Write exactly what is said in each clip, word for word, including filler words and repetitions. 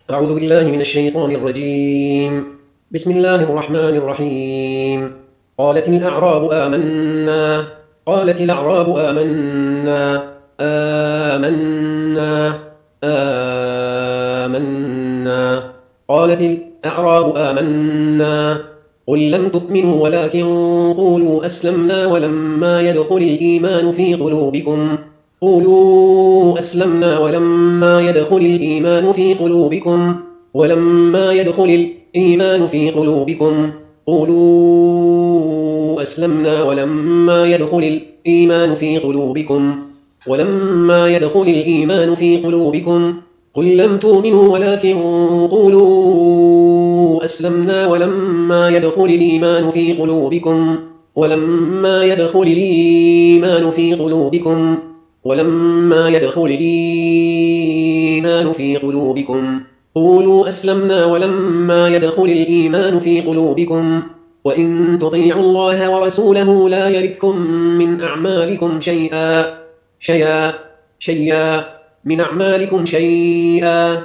أعوذ بالله من الشيطان الرجيم. بسم الله الرحمن الرحيم. قالت الأعراب آمنا قالت الأعراب آمنا آمنا آمنا قالت الأعراب آمنا قل لم تؤمنوا ولكن قولوا أسلمنا ولما يدخل الإيمان في قلوبكم قولوا أسلمنا ولما يدخل الإيمان في قلوبكم ولما يدخل الإيمان في قلوبكم قولوا أسلمنا ولما يدخل الإيمان في قلوبكم ولما يدخل الإيمان في قلوبكم قل لم تؤمنوا ولكن قولوا أسلمنا ولما يدخل الإيمان في قلوبكم ولما يدخل الإيمان في قلوبكم ولما يدخل الإيمان في قلوبكم قولوا أسلمنا ولما يدخل الإيمان في قلوبكم وإن تطيعوا الله ورسوله لا يلتكم من أعمالكم شيئا شيئا شيئا من أعمالكم شيئا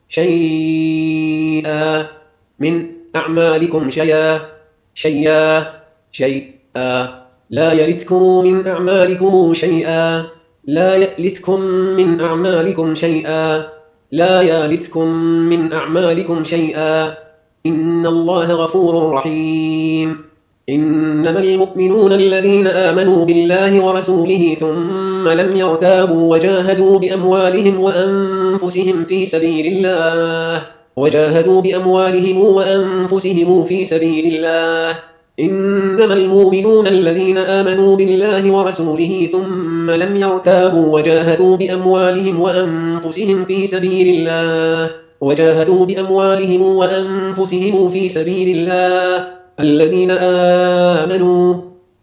شيئا من أعمالكم شيئا شيئا شيئا لا يلتكم من أعمالكم شيئا لا يلتكم من أعمالكم شيئا لا يلتكم من أعمالكم شيئا إن الله غفور رحيم. إنما المؤمنون الذين آمنوا بالله ورسوله ثم لم يرتابوا وجاهدوا بأموالهم وأنفسهم في سبيل الله وجاهدوا بأموالهم وأنفسهم في سبيل الله. إنما المؤمنون الذين آمنوا بالله ورسوله ثم لم يرتابوا وجاهدوا بأموالهم وأنفسهم في سبيل الله وجاهدوا بأموالهم وأنفسهم في سبيل الله الذين آمنوا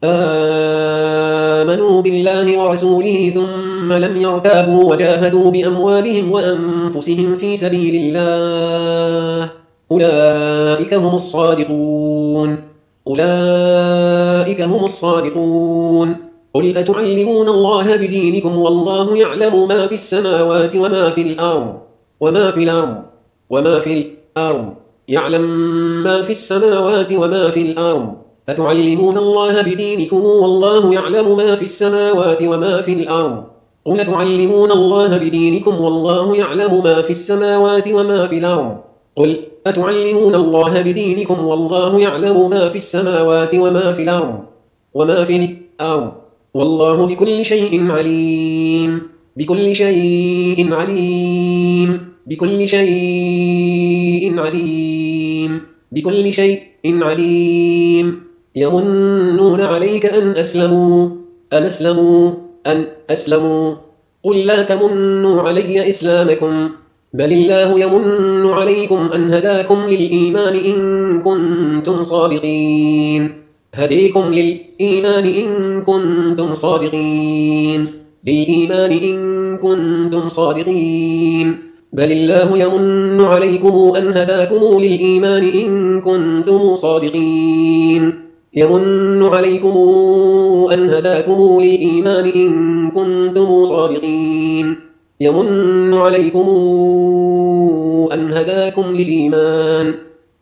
آمنوا بالله ورسوله ثم لم يرتابوا وجاهدوا بأموالهم وأنفسهم في سبيل الله أولئك هم الصادقون أولئك هم الصادقون. قل أتعلمون الله بدينكم والله يعلم ما في السماوات وما في الأرض وما في الأرض وما في الأرض يعلم ما في السماوات وما في الأرض أتعلمون الله بدينكم والله يعلم ما في السماوات وما في الأرض. قل أتعلمون الله بدينكم والله يعلم ما في السماوات وما في الأرض قل أتعلمون الله بدينكم والله يعلم ما في السماوات وما في الأرض وما في الأرض والله بكل شيء عليم بكل شيء عليم بكل شيء عليم بكل شيء عليم. يمنون عليك أن أسلموا أن أسلموا أن أسلموا قل لا تمنوا علي إسلامكم بل الله يمن عليكم أن هداكم للإيمان إن كنتم صادقين هديكم للإيمان إن كنتم صادقين للإيمان إن كنتم صادقين بل الله يمن عليكم أن هداكم للإيمان إن كنتم صادقين يمن عليكم أن هداكم للإيمان إن كنتم صادقين يمن عليكم أن هداكم للإيمان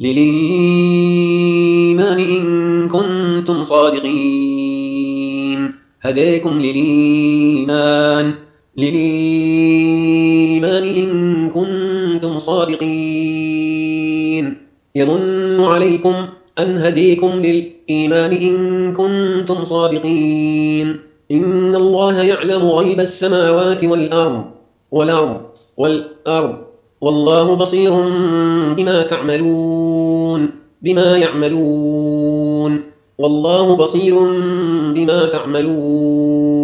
للإيمان إن كنتم صادقين هداكم للإيمان للإيمان إن كنتم صادقين يمن عليكم أن هديكم للإيمان إن كنتم صادقين إن الله يعلم غيب السماوات والأرض والأرض والأرض والله بصير بما تعملون بما يعملون والله بصير بما تعملون.